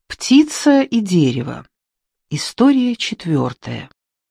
Птица и дерево. История 4.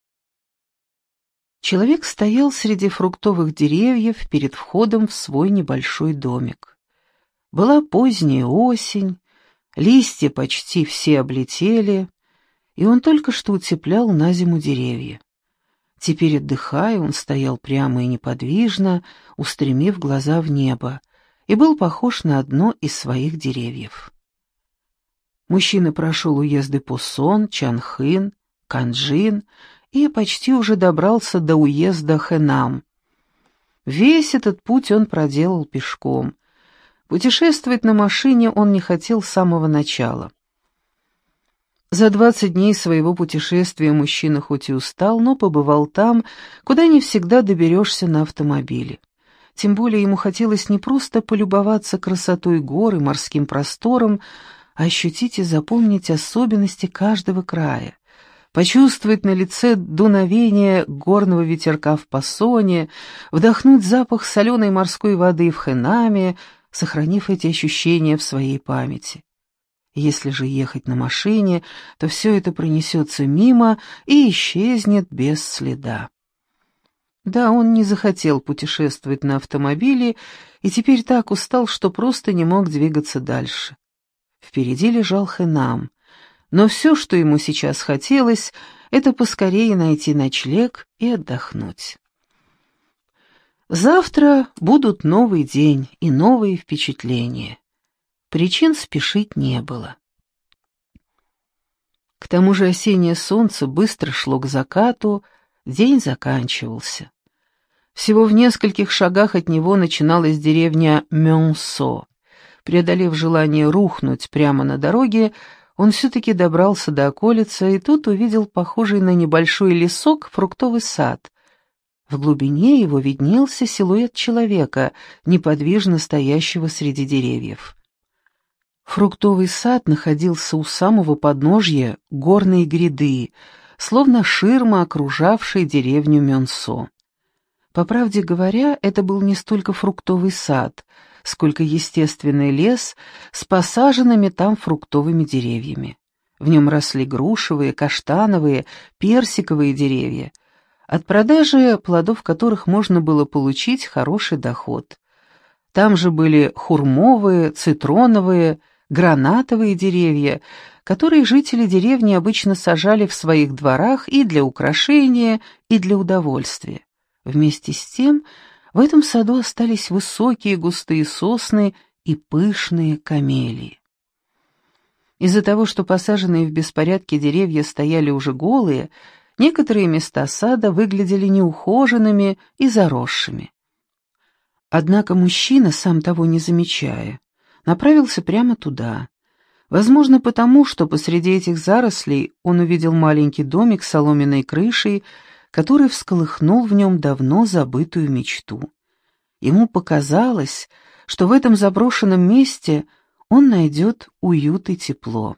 Человек стоял среди фруктовых деревьев перед входом в свой небольшой домик. Была поздняя осень, листья почти все облетели, и он только что утеплял на зиму деревья. Теперь, отдыхая, он стоял прямо и неподвижно, устремив глаза в небо, и был похож на одно из своих деревьев. Мужчина прошел уезды Пусон, Чанхын, Канджин и почти уже добрался до уезда Хэнам. Весь этот путь он проделал пешком. Путешествовать на машине он не хотел с самого начала. За 20 дней своего путешествия мужчина хоть и устал, но побывал там, куда не всегда доберешься на автомобиле. Тем более ему хотелось не просто полюбоваться красотой гор и морским простором, а ощутить и запомнить особенности каждого края, почувствовать на лице дуновение горного ветерка в Пасоне, вдохнуть запах соленой морской воды в Хэнаме, сохранив эти ощущения в своей памяти. Если же ехать на машине, то все это пронесется мимо и исчезнет без следа. Да, он не захотел путешествовать на автомобиле и теперь так устал, что просто не мог двигаться дальше. Впереди лежал Хэнам, но все, что ему сейчас хотелось, это поскорее найти ночлег и отдохнуть. Завтра будут новый день и новые впечатления. Причин спешить не было. К тому же осеннее солнце быстро шло к закату, день заканчивался. Всего в нескольких шагах от него начиналась деревня Мёнсо. Преодолев желание рухнуть прямо на дороге, он все-таки добрался до околицы и тут увидел похожий на небольшой лесок фруктовый сад. В глубине его виднелся силуэт человека, неподвижно стоящего среди деревьев. Фруктовый сад находился у самого подножья горной гряды, словно ширма, окружавшей деревню Мёнсо. По правде говоря, это был не столько фруктовый сад, сколько естественный лес с посаженными там фруктовыми деревьями. В нем росли грушевые, каштановые, персиковые деревья, от продажи плодов которых можно было получить хороший доход. Там же были хурмовые, цитроновые, гранатовые деревья, которые жители деревни обычно сажали в своих дворах и для украшения, и для удовольствия. Вместе с тем, в этом саду остались высокие густые сосны и пышные камелии. Из-за того, что посаженные в беспорядке деревья стояли уже голые, некоторые места сада выглядели неухоженными и заросшими. Однако мужчина, сам того не замечая, направился прямо туда. Возможно, потому, что посреди этих зарослей он увидел маленький домик с соломенной крышей, который всколыхнул в нем давно забытую мечту. Ему показалось, что в этом заброшенном месте он найдет уют и тепло.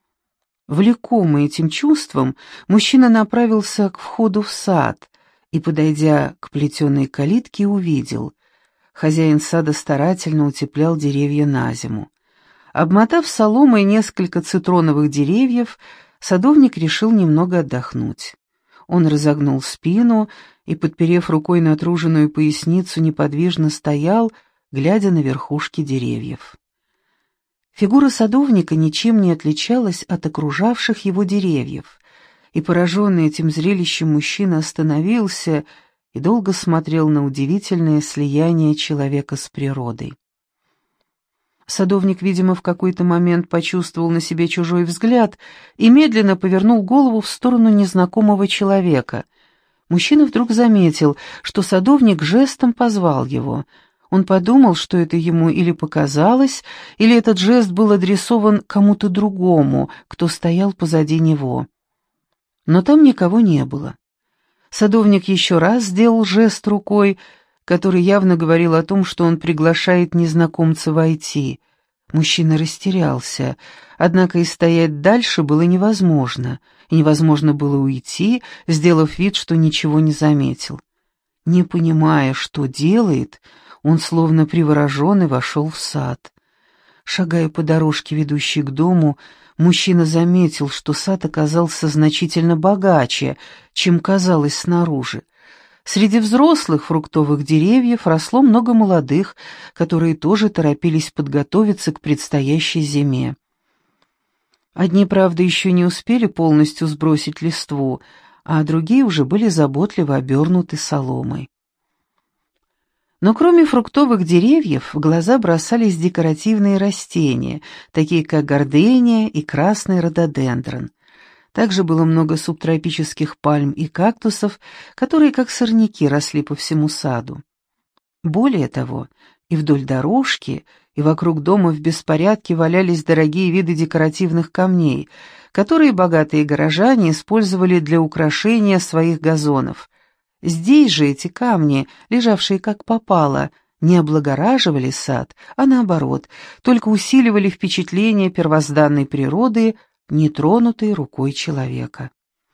Влекомый этим чувством, мужчина направился к входу в сад и, подойдя к плетеной калитке, увидел. Хозяин сада старательно утеплял деревья на зиму. Обмотав соломой несколько цитроновых деревьев, садовник решил немного отдохнуть. Он разогнул спину и, подперев рукой натруженную поясницу, неподвижно стоял, глядя на верхушки деревьев. Фигура садовника ничем не отличалась от окружавших его деревьев, и, пораженный этим зрелищем, мужчина остановился и долго смотрел на удивительное слияние человека с природой. Садовник, видимо, в какой-то момент почувствовал на себе чужой взгляд и медленно повернул голову в сторону незнакомого человека. Мужчина вдруг заметил, что садовник жестом позвал его. Он подумал, что это ему или показалось, или этот жест был адресован кому-то другому, кто стоял позади него. Но там никого не было. Садовник еще раз сделал жест рукой, который явно говорил о том, что он приглашает незнакомца войти. Мужчина растерялся, однако и стоять дальше было невозможно, и невозможно было уйти, сделав вид, что ничего не заметил. Не понимая, что делает, он словно привороженный вошел в сад. Шагая по дорожке, ведущей к дому, Мужчина заметил, что сад оказался значительно богаче, чем казалось снаружи. Среди взрослых фруктовых деревьев росло много молодых, которые тоже торопились подготовиться к предстоящей зиме. Одни, правда, еще не успели полностью сбросить листву, а другие уже были заботливо обернуты соломой. Но кроме фруктовых деревьев в глаза бросались декоративные растения, такие как гордения и красный рододендрон. Также было много субтропических пальм и кактусов, которые, как сорняки, росли по всему саду. Более того, и вдоль дорожки, и вокруг дома в беспорядке валялись дорогие виды декоративных камней, которые богатые горожане использовали для украшения своих газонов. Здесь же эти камни, лежавшие как попало, не облагораживали сад, а наоборот, только усиливали впечатление первозданной природы, нетронутой рукой человека.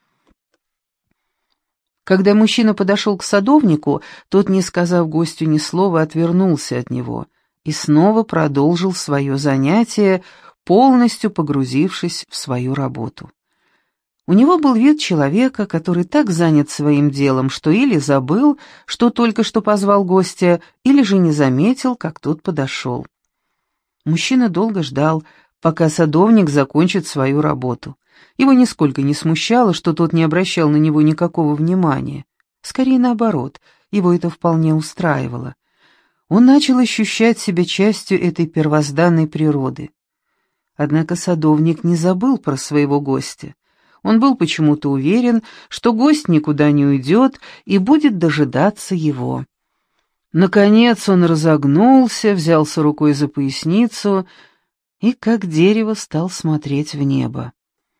Когда мужчина подошел к садовнику, тот, не сказав гостю ни слова, отвернулся от него и снова продолжил свое занятие, полностью погрузившись в свою работу. У него был вид человека, который так занят своим делом, что или забыл, что только что позвал гостя, или же не заметил, как тот подошел. Мужчина долго ждал, пока садовник закончит свою работу. Его нисколько не смущало, что тот не обращал на него никакого внимания. Скорее наоборот, его это вполне устраивало. Он начал ощущать себя частью этой первозданной природы. Однако садовник не забыл про своего гостя. Он был почему-то уверен, что гость никуда не уйдет и будет дожидаться его. Наконец он разогнулся, взялся рукой за поясницу и, как дерево, стал смотреть в небо.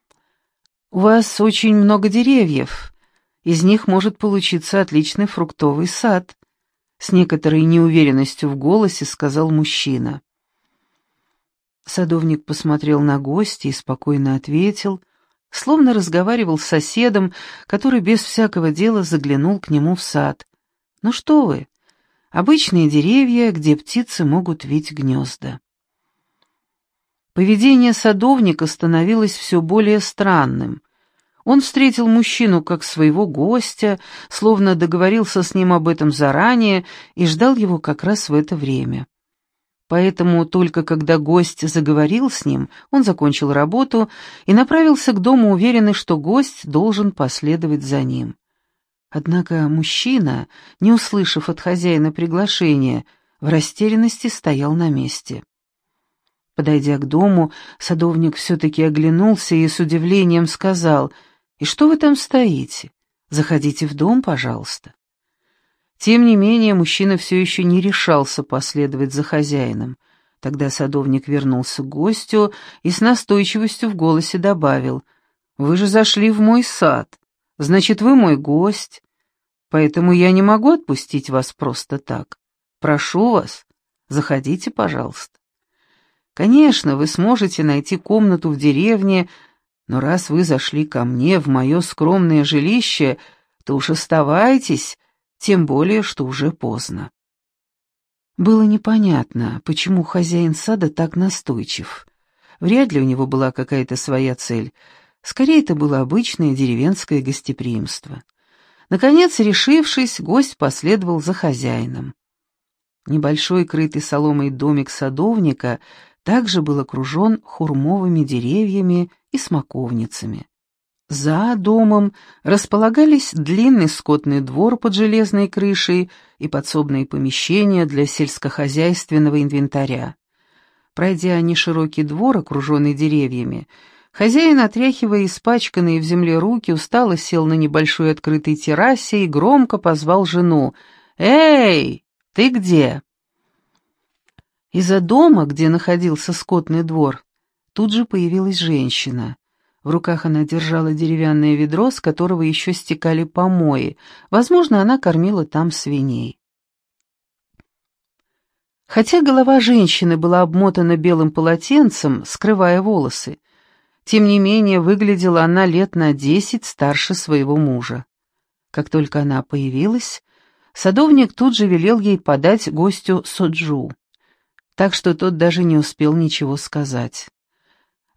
«У вас очень много деревьев. Из них может получиться отличный фруктовый сад», — с некоторой неуверенностью в голосе сказал мужчина. Садовник посмотрел на гостя и спокойно ответил, словно разговаривал с соседом, который без всякого дела заглянул к нему в сад. «Ну что вы, обычные деревья, где птицы могут вить гнезда». Поведение садовника становилось все более странным. Он встретил мужчину как своего гостя, словно договорился с ним об этом заранее и ждал его как раз в это время. Поэтому только когда гость заговорил с ним, он закончил работу и направился к дому, уверенный, что гость должен последовать за ним. Однако мужчина, не услышав от хозяина приглашения, в растерянности стоял на месте. Подойдя к дому, садовник все-таки оглянулся и с удивлением сказал: «И что вы там стоите? Заходите в дом, пожалуйста». Тем не менее, мужчина все еще не решался последовать за хозяином. Тогда садовник вернулся к гостю и с настойчивостью в голосе добавил: «Вы же зашли в мой сад, значит, вы мой гость, поэтому я не могу отпустить вас просто так. Прошу вас, заходите, пожалуйста. Конечно, вы сможете найти комнату в деревне, но раз вы зашли ко мне в мое скромное жилище, то уж оставайтесь, тем более, что уже поздно». Было непонятно, почему хозяин сада так настойчив. Вряд ли у него была какая-то своя цель. Скорее, это было обычное деревенское гостеприимство. Наконец, решившись, гость последовал за хозяином. Небольшой крытый соломой домик садовника также был окружен хурмовыми деревьями и смоковницами. За домом располагались длинный скотный двор под железной крышей и подсобные помещения для сельскохозяйственного инвентаря. Пройдя неширокий двор, окруженный деревьями, хозяин, отряхивая испачканные в земле руки, устало сел на небольшой открытой террасе и громко позвал жену: «Эй, ты где?» Из-за дома, где находился скотный двор, тут же появилась женщина. В руках она держала деревянное ведро, с которого еще стекали помои. Возможно, она кормила там свиней. Хотя голова женщины была обмотана белым полотенцем, скрывая волосы, тем не менее выглядела она лет на 10 старше своего мужа. Как только она появилась, садовник тут же велел ей подать гостю соджу, так что тот даже не успел ничего сказать.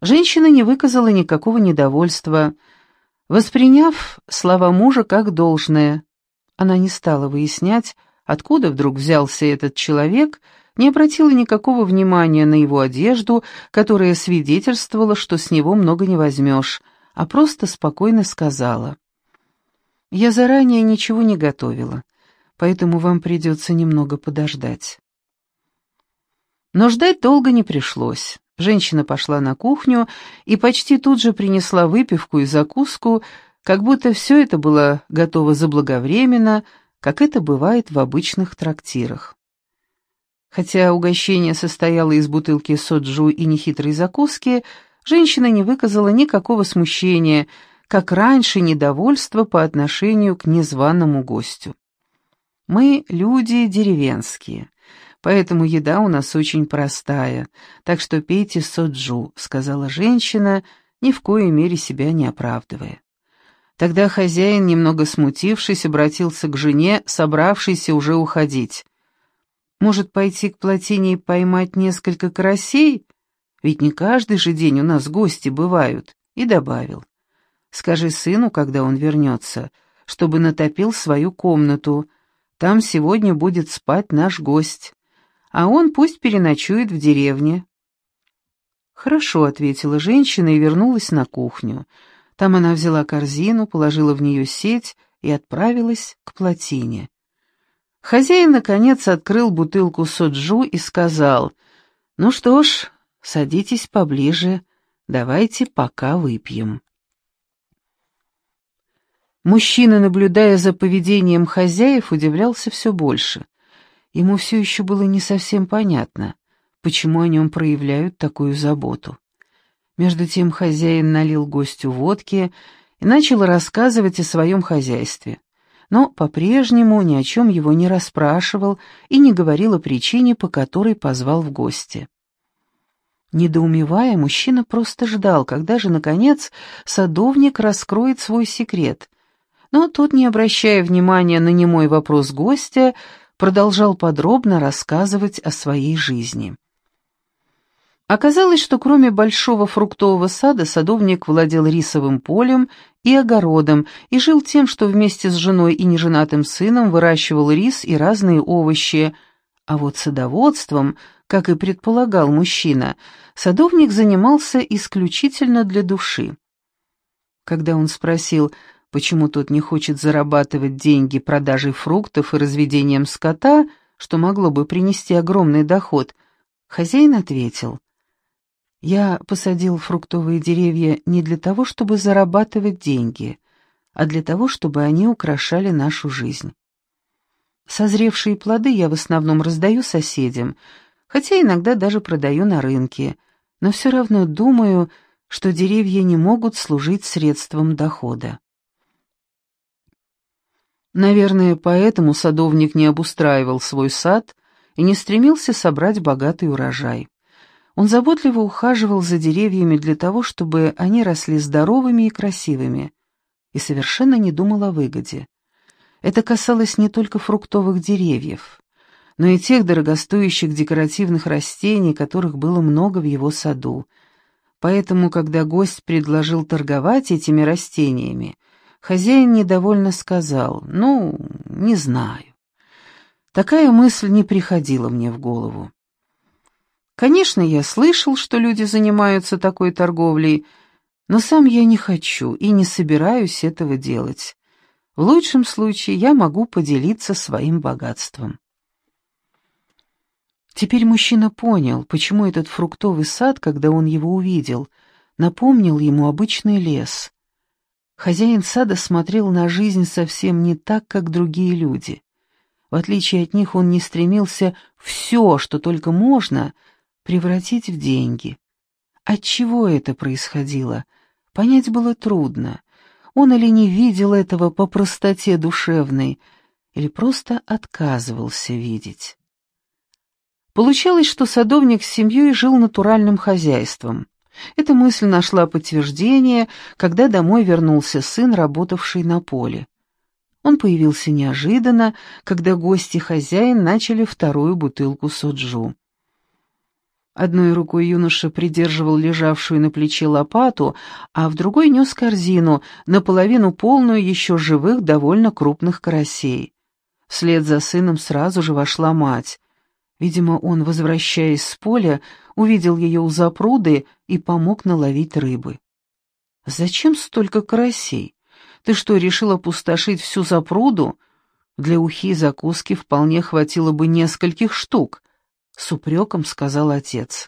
Женщина не выказала никакого недовольства, восприняв слова мужа как должное. Она не стала выяснять, откуда вдруг взялся этот человек, не обратила никакого внимания на его одежду, которая свидетельствовала, что с него много не возьмешь, а просто спокойно сказала: «Я заранее ничего не готовила, поэтому вам придется немного подождать». Но ждать долго не пришлось. Женщина пошла на кухню и почти тут же принесла выпивку и закуску, как будто все это было готово заблаговременно, как это бывает в обычных трактирах. Хотя угощение состояло из бутылки соджу и нехитрой закуски, женщина не выказала никакого смущения, как раньше недовольства по отношению к незваному гостю. Мы люди деревенские, поэтому еда у нас очень простая, так что пейте соджу», — сказала женщина, ни в коей мере себя не оправдывая. Тогда хозяин, немного смутившись, обратился к жене, собравшейся уже уходить. «Может, пойти к плотине и поймать несколько карасей? Ведь не каждый же день у нас гости бывают», — и добавил: «Скажи сыну, когда он вернется, чтобы натопил свою комнату. Там сегодня будет спать наш гость, а он пусть переночует в деревне». «Хорошо», — ответила женщина и вернулась на кухню. Там она взяла корзину, положила в нее сеть и отправилась к плотине. Хозяин, наконец, открыл бутылку соджу и сказал: «Ну что ж, садитесь поближе, давайте пока выпьем». Мужчина, наблюдая за поведением хозяев, удивлялся все больше. Ему все еще было не совсем понятно, почему о нем проявляют такую заботу. Между тем хозяин налил гостю водки и начал рассказывать о своем хозяйстве, но по-прежнему ни о чем его не расспрашивал и не говорил о причине, по которой позвал в гости. Недоумевая, мужчина просто ждал, когда же, наконец, садовник раскроет свой секрет. Но тот, не обращая внимания на немой вопрос гостя, продолжал подробно рассказывать о своей жизни. Оказалось, что кроме большого фруктового сада садовник владел рисовым полем и огородом и жил тем, что вместе с женой и неженатым сыном выращивал рис и разные овощи, а вот садоводством, как и предполагал мужчина, садовник занимался исключительно для души. Когда он спросил, почему тот не хочет зарабатывать деньги продажей фруктов и разведением скота, что могло бы принести огромный доход, хозяин ответил: «Я посадил фруктовые деревья не для того, чтобы зарабатывать деньги, а для того, чтобы они украшали нашу жизнь. Созревшие плоды я в основном раздаю соседям, хотя иногда даже продаю на рынке, но все равно думаю, что деревья не могут служить средством дохода». Наверное, поэтому садовник не обустраивал свой сад и не стремился собрать богатый урожай. Он заботливо ухаживал за деревьями для того, чтобы они росли здоровыми и красивыми, и совершенно не думал о выгоде. Это касалось не только фруктовых деревьев, но и тех дорогостоящих декоративных растений, которых было много в его саду. Поэтому, когда гость предложил торговать этими растениями, хозяин недовольно сказал: «Ну, не знаю. Такая мысль не приходила мне в голову. Конечно, я слышал, что люди занимаются такой торговлей, но сам я не хочу и не собираюсь этого делать. В лучшем случае я могу поделиться своим богатством». Теперь мужчина понял, почему этот фруктовый сад, когда он его увидел, напомнил ему обычный лес. Хозяин сада смотрел на жизнь совсем не так, как другие люди. В отличие от них, он не стремился все, что только можно, превратить в деньги. Отчего это происходило, понять было трудно. Он или не видел этого по простоте душевной, или просто отказывался видеть. Получалось, что садовник с семьей жил натуральным хозяйством. Эта мысль нашла подтверждение, когда домой вернулся сын, работавший на поле. Он появился неожиданно, когда гости и хозяин начали вторую бутылку соджу. Одной рукой юноша придерживал лежавшую на плече лопату, а в другой нес корзину, наполовину полную еще живых, довольно крупных карасей. Вслед за сыном сразу же вошла мать. Видимо, он, возвращаясь с поля, увидел ее у запруды и помог наловить рыбы. «Зачем столько карасей? Ты что, решил опустошить всю запруду? Для ухи и закуски вполне хватило бы нескольких штук», — с упреком сказал отец.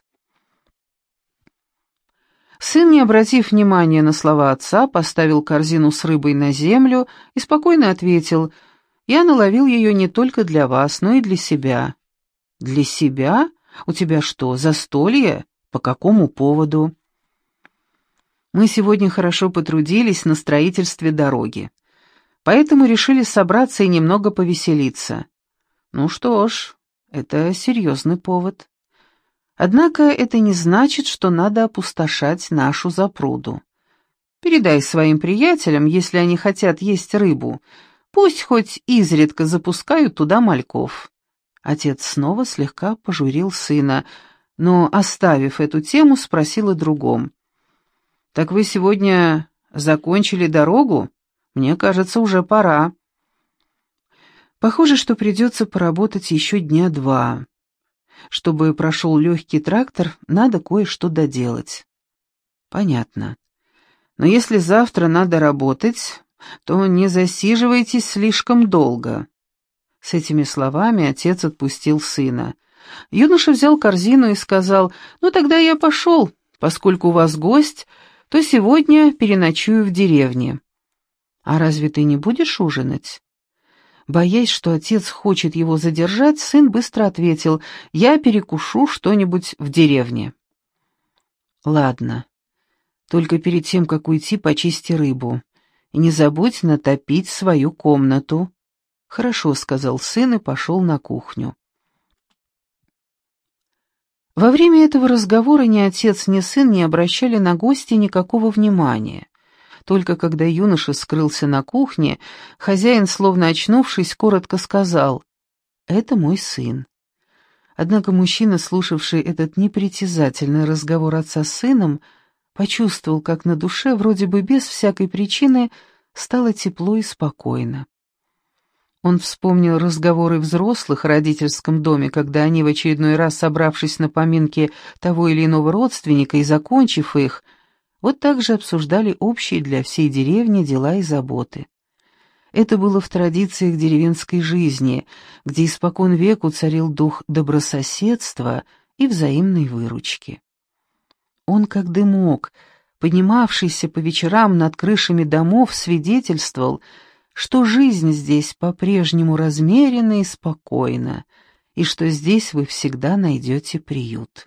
Сын, не обратив внимания на слова отца, поставил корзину с рыбой на землю и спокойно ответил: «Я наловил ее не только для вас, но и для себя». «Для себя? У тебя что, застолье? По какому поводу?» «Мы сегодня хорошо потрудились на строительстве дороги, поэтому решили собраться и немного повеселиться». «Ну что ж, это серьезный повод. Однако это не значит, что надо опустошать нашу запруду. Передай своим приятелям, если они хотят есть рыбу, пусть хоть изредка запускают туда мальков». Отец снова слегка пожурил сына, но, оставив эту тему, спросил о другом. «Так вы сегодня закончили дорогу? Мне кажется, уже пора». «Похоже, что придется поработать еще дня 2. Чтобы прошел легкий трактор, надо кое-что доделать». «Понятно. Но если завтра надо работать, то не засиживайтесь слишком долго». С этими словами отец отпустил сына. Юноша взял корзину и сказал: «Ну тогда я пошел, поскольку у вас гость, то сегодня переночую в деревне». «А разве ты не будешь ужинать?» Боясь, что отец хочет его задержать, сын быстро ответил: «Я перекушу что-нибудь в деревне». «Ладно, только перед тем, как уйти, почисти рыбу. И не забудь натопить свою комнату». «Хорошо», — сказал сын и пошел на кухню. Во время этого разговора ни отец, ни сын не обращали на гостя никакого внимания. Только когда юноша скрылся на кухне, хозяин, словно очнувшись, коротко сказал: «Это мой сын». Однако мужчина, слушавший этот непритязательный разговор отца с сыном, почувствовал, как на душе, вроде бы без всякой причины, стало тепло и спокойно. Он вспомнил разговоры взрослых в родительском доме, когда они, в очередной раз собравшись на поминки того или иного родственника и закончив их, вот так же обсуждали общие для всей деревни дела и заботы. Это было в традициях деревенской жизни, где испокон веку царил дух добрососедства и взаимной выручки. Он, как дымок, поднимавшийся по вечерам над крышами домов, свидетельствовал, что жизнь здесь по-прежнему размеренна и спокойна, и что здесь вы всегда найдете приют.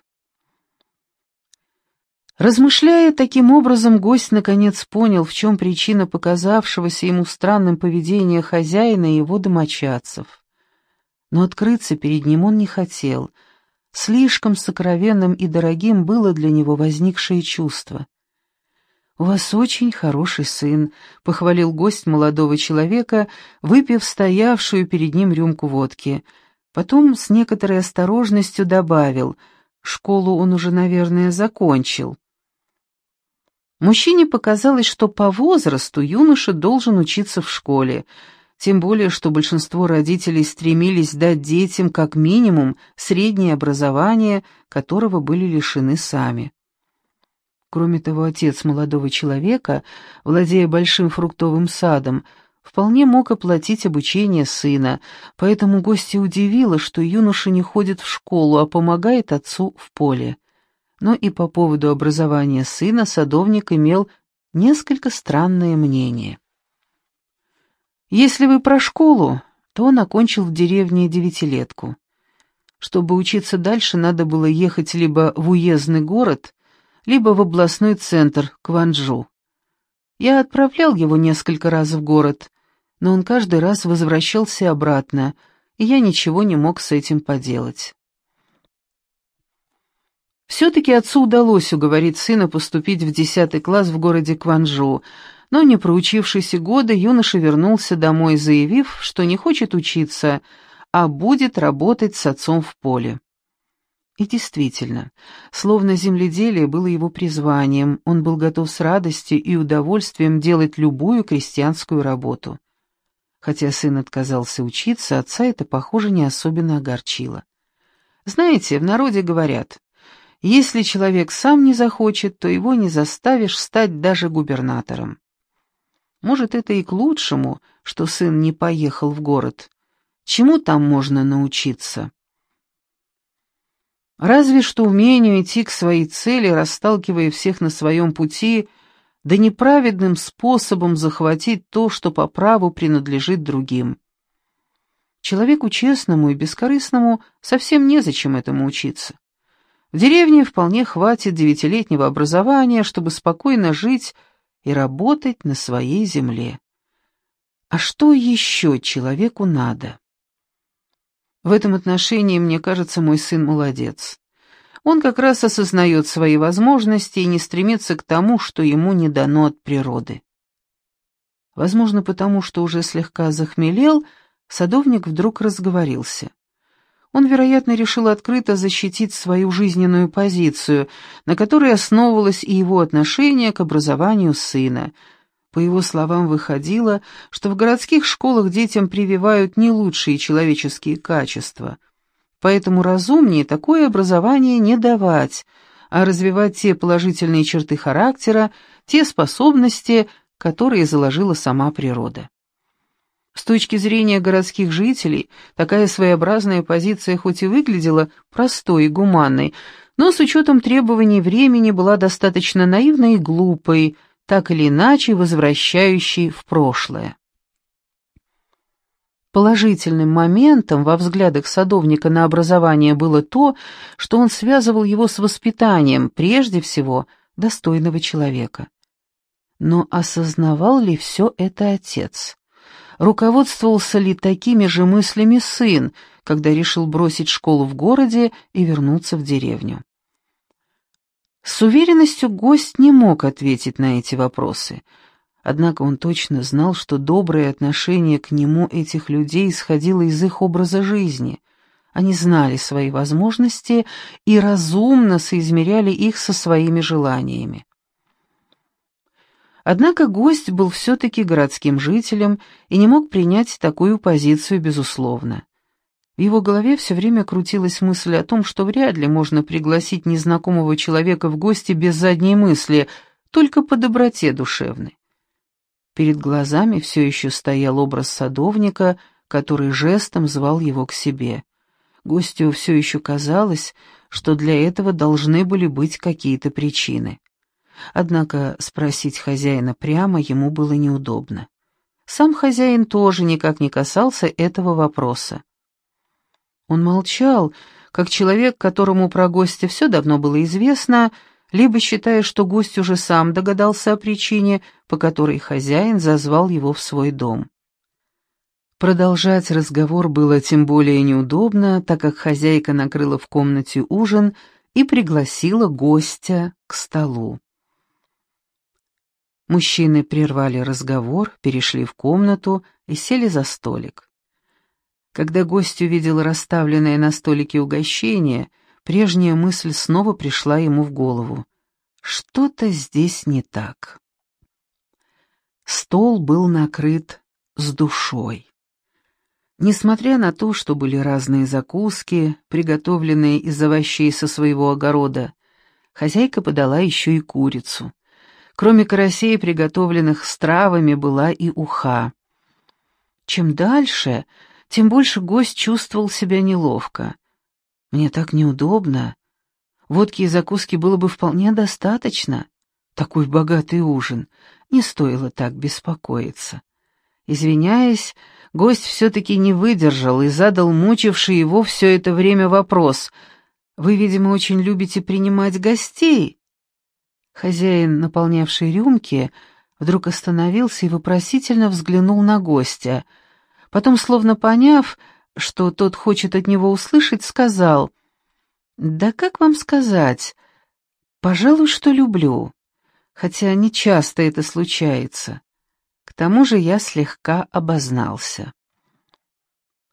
Размышляя таким образом, гость наконец понял, в чем причина показавшегося ему странным поведения хозяина и его домочадцев. Но открыться перед ним он не хотел. Слишком сокровенным и дорогим было для него возникшее чувство. «У вас очень хороший сын», — похвалил гость молодого человека, выпив стоявшую перед ним рюмку водки. Потом с некоторой осторожностью добавил: «Школу он уже, наверное, закончил». Мужчине показалось, что по возрасту юноша должен учиться в школе, тем более, что большинство родителей стремились дать детям как минимум среднее образование, которого были лишены сами. Кроме того, отец молодого человека, владея большим фруктовым садом, вполне мог оплатить обучение сына, поэтому гостя удивило, что юноша не ходит в школу, а помогает отцу в поле. Но и по поводу образования сына садовник имел несколько странное мнение. Если вы про школу, то он окончил в деревне 9-летку. Чтобы учиться дальше, надо было ехать либо в уездный город, либо в областной центр, Кванджу. Я отправлял его несколько раз в город, но он каждый раз возвращался обратно, и я ничего не мог с этим поделать. Все-таки отцу удалось уговорить сына поступить в 10 класс в городе Кванджу, но, не проучившись года, юноша вернулся домой, заявив, что не хочет учиться, а будет работать с отцом в поле. И действительно, словно земледелие было его призванием, он был готов с радостью и удовольствием делать любую крестьянскую работу. Хотя сын отказался учиться, отца это, похоже, не особенно огорчило. Знаете, в народе говорят, если человек сам не захочет, то его не заставишь стать даже губернатором. Может, это и к лучшему, что сын не поехал в город. Чему там можно научиться? Разве что умению идти к своей цели, расталкивая всех на своем пути, да неправедным способом захватить то, что по праву принадлежит другим. Человеку честному и бескорыстному совсем незачем этому учиться. В деревне вполне хватит 9-летнего образования, чтобы спокойно жить и работать на своей земле. А что еще человеку надо? В этом отношении, мне кажется, мой сын молодец. Он как раз осознает свои возможности и не стремится к тому, что ему не дано от природы. Возможно, потому что уже слегка захмелел, садовник вдруг разговорился. Он, вероятно, решил открыто защитить свою жизненную позицию, на которой основывалось и его отношение к образованию сына. По его словам, выходило, что в городских школах детям прививают не лучшие человеческие качества. Поэтому разумнее такое образование не давать, а развивать те положительные черты характера, те способности, которые заложила сама природа. С точки зрения городских жителей, такая своеобразная позиция хоть и выглядела простой и гуманной, но с учетом требований времени была достаточно наивной и глупой, так или иначе возвращающей в прошлое. Положительным моментом во взглядах садовника на образование было то, что он связывал его с воспитанием, прежде всего, достойного человека. Но осознавал ли все это отец? Руководствовался ли такими же мыслями сын, когда решил бросить школу в городе и вернуться в деревню? С уверенностью гость не мог ответить на эти вопросы, однако он точно знал, что доброе отношение к нему этих людей исходило из их образа жизни. Они знали свои возможности и разумно соизмеряли их со своими желаниями. Однако гость был все-таки городским жителем и не мог принять такую позицию безусловно. В его голове все время крутилась мысль о том, что вряд ли можно пригласить незнакомого человека в гости без задней мысли, только по доброте душевной. Перед глазами все еще стоял образ садовника, который жестом звал его к себе. Гостю все еще казалось, что для этого должны были быть какие-то причины. Однако спросить хозяина прямо ему было неудобно. Сам хозяин тоже никак не касался этого вопроса. Он молчал, как человек, которому про гостя все давно было известно, либо считая, что гость уже сам догадался о причине, по которой хозяин зазвал его в свой дом. Продолжать разговор было тем более неудобно, так как хозяйка накрыла в комнате ужин и пригласила гостя к столу. Мужчины прервали разговор, перешли в комнату и сели за столик. Когда гость увидел расставленное на столике угощение, прежняя мысль снова пришла ему в голову. Что-то здесь не так. Стол был накрыт с душой. Несмотря на то, что были разные закуски, приготовленные из овощей со своего огорода, хозяйка подала еще и курицу. Кроме карасей, приготовленных с травами, была и уха. Чем дальше, тем больше гость чувствовал себя неловко. «Мне так неудобно. Водки и закуски было бы вполне достаточно. Такой богатый ужин. Не стоило так беспокоиться». Извиняясь, гость все-таки не выдержал и задал мучивший его все это время вопрос. «Вы, видимо, очень любите принимать гостей?» Хозяин, наполнявший рюмки, вдруг остановился и вопросительно взглянул на гостя. Потом, словно поняв, что тот хочет от него услышать, сказал: «Да как вам сказать? Пожалуй, что люблю, хотя не часто это случается. К тому же я слегка обознался».